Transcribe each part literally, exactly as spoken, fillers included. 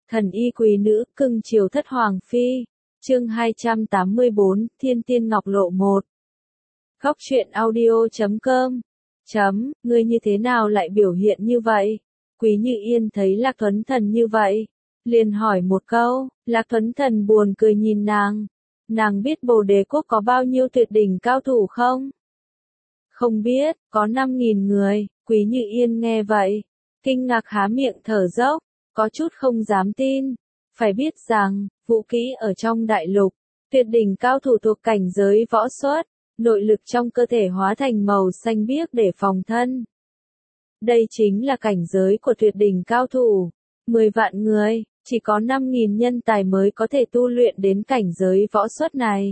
Thần y quý nữ, cưng chiều thất hoàng phi. Chương hai trăm tám mươi bốn, Thiên Tiên Ngọc Lộ một. Góc truyện audio chấm com. Chấm, ngươi như thế nào lại biểu hiện như vậy? Quý Như Yên thấy Lạc Thuấn Thần như vậy, liền hỏi một câu. Lạc Thuấn Thần buồn cười nhìn nàng. Nàng biết Bồ Đề Quốc có bao nhiêu tuyệt đỉnh cao thủ không? Không biết, có năm nghìn người. Quý Như Yên nghe vậy, kinh ngạc há miệng thở dốc, có chút không dám tin. Phải biết rằng, vũ kỹ ở trong đại lục, tuyệt đỉnh cao thủ thuộc cảnh giới võ xuất, nội lực trong cơ thể hóa thành màu xanh biếc để phòng thân. Đây chính là cảnh giới của tuyệt đỉnh cao thủ. Mười vạn người, chỉ có năm nghìn nhân tài mới có thể tu luyện đến cảnh giới võ xuất này.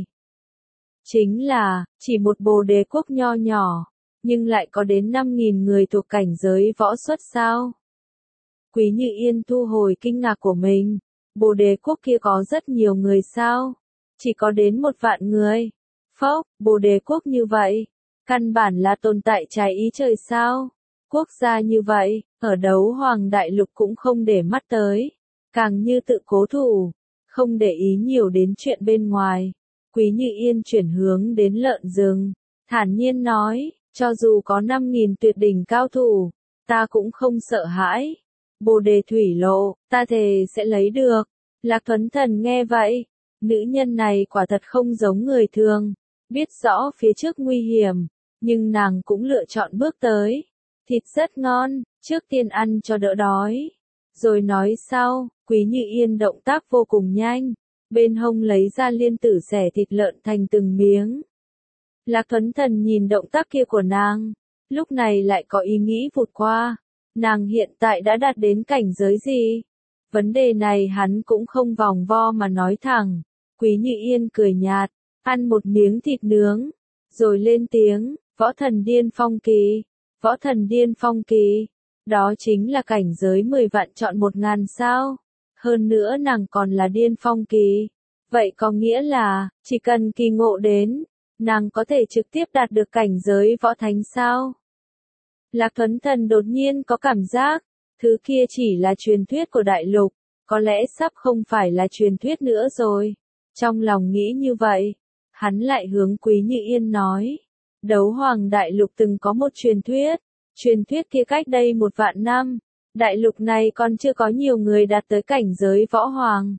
Chính là, chỉ một Bồ Đề Quốc nho nhỏ, nhưng lại có đến năm nghìn người thuộc cảnh giới võ xuất sao? Quý Như Yên thu hồi kinh ngạc của mình. Bồ Đề Quốc kia có rất nhiều người sao? Chỉ có đến một vạn người. Phốc, Bồ Đề Quốc như vậy, căn bản là tồn tại trái ý trời sao? Quốc gia như vậy, ở Đấu Hoàng Đại Lục cũng không để mắt tới, càng như tự cố thủ, không để ý nhiều đến chuyện bên ngoài. Quý Như Yên chuyển hướng đến lợn rừng, thản nhiên nói, cho dù có năm nghìn tuyệt đỉnh cao thủ, ta cũng không sợ hãi. Bồ Đề Thủy Lộ, ta thề sẽ lấy được. Lạc Thuấn Thần nghe vậy, nữ nhân này quả thật không giống người thường, biết rõ phía trước nguy hiểm, nhưng nàng cũng lựa chọn bước tới. Thịt rất ngon, trước tiên ăn cho đỡ đói, rồi nói sau. Quý Như Yên động tác vô cùng nhanh, bên hông lấy ra liên tử xẻ thịt lợn thành từng miếng. Lạc Thuấn Thần nhìn động tác kia của nàng, lúc này lại có ý nghĩ vụt qua, nàng hiện tại đã đạt đến cảnh giới gì? Vấn đề này hắn cũng không vòng vo mà nói thẳng. Quý Như Yên cười nhạt, ăn một miếng thịt nướng, rồi lên tiếng, võ thần điên phong kỳ, võ thần điên phong kỳ, đó chính là cảnh giới mười vạn chọn một ngàn sao, hơn nữa nàng còn là điên phong kỳ, vậy có nghĩa là, chỉ cần kỳ ngộ đến, nàng có thể trực tiếp đạt được cảnh giới võ thánh sao? Lạc Thuấn Thần đột nhiên có cảm giác, thứ kia chỉ là truyền thuyết của đại lục, có lẽ sắp không phải là truyền thuyết nữa rồi. Trong lòng nghĩ như vậy, hắn lại hướng Quý Như Yên nói, Đấu Hoàng Đại Lục từng có một truyền thuyết, truyền thuyết kia cách đây một vạn năm, đại lục này còn chưa có nhiều người đạt tới cảnh giới võ hoàng.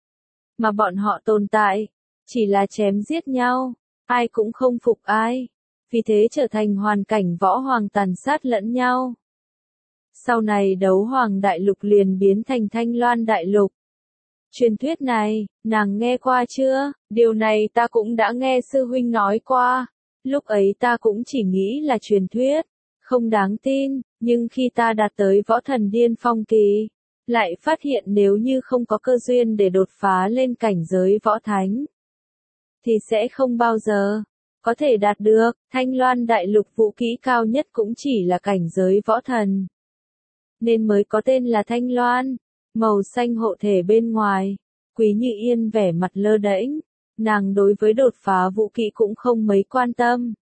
Mà bọn họ tồn tại, chỉ là chém giết nhau, ai cũng không phục ai, vì thế trở thành hoàn cảnh võ hoàng tàn sát lẫn nhau. Sau này Đấu Hoàng Đại Lục liền biến thành Thanh Loan Đại Lục. Truyền thuyết này, nàng nghe qua chưa? Điều này ta cũng đã nghe sư huynh nói qua. Lúc ấy ta cũng chỉ nghĩ là truyền thuyết, không đáng tin, nhưng khi ta đạt tới võ thần điên phong kỳ, lại phát hiện nếu như không có cơ duyên để đột phá lên cảnh giới võ thánh, thì sẽ không bao giờ có thể đạt được. Thanh Loan Đại Lục vũ kỹ cao nhất cũng chỉ là cảnh giới võ thần, nên mới có tên là Thanh Loan. Màu xanh hộ thể bên ngoài, Quý Như Yên vẻ mặt lơ đễnh, nàng đối với đột phá vũ kỹ cũng không mấy quan tâm.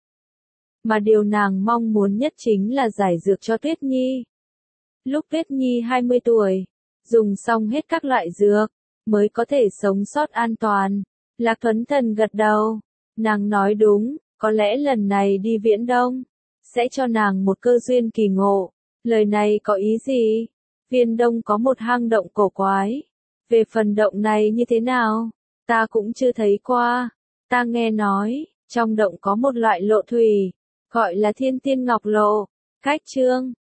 Mà điều nàng mong muốn nhất chính là giải dược cho Tuyết Nhi. Lúc Tuyết Nhi hai mươi tuổi, dùng xong hết các loại dược, mới có thể sống sót an toàn. Lạc Thuấn Thần gật đầu, nàng nói đúng, có lẽ lần này đi Viễn Đông, sẽ cho nàng một cơ duyên kỳ ngộ. Lời này có ý gì? Viễn Đông có một hang động cổ quái. Về phần động này như thế nào? Ta cũng chưa thấy qua. Ta nghe nói, trong động có một loại lộ thủy, gọi là Thiên Tiên Ngọc Lộ. Cách chương,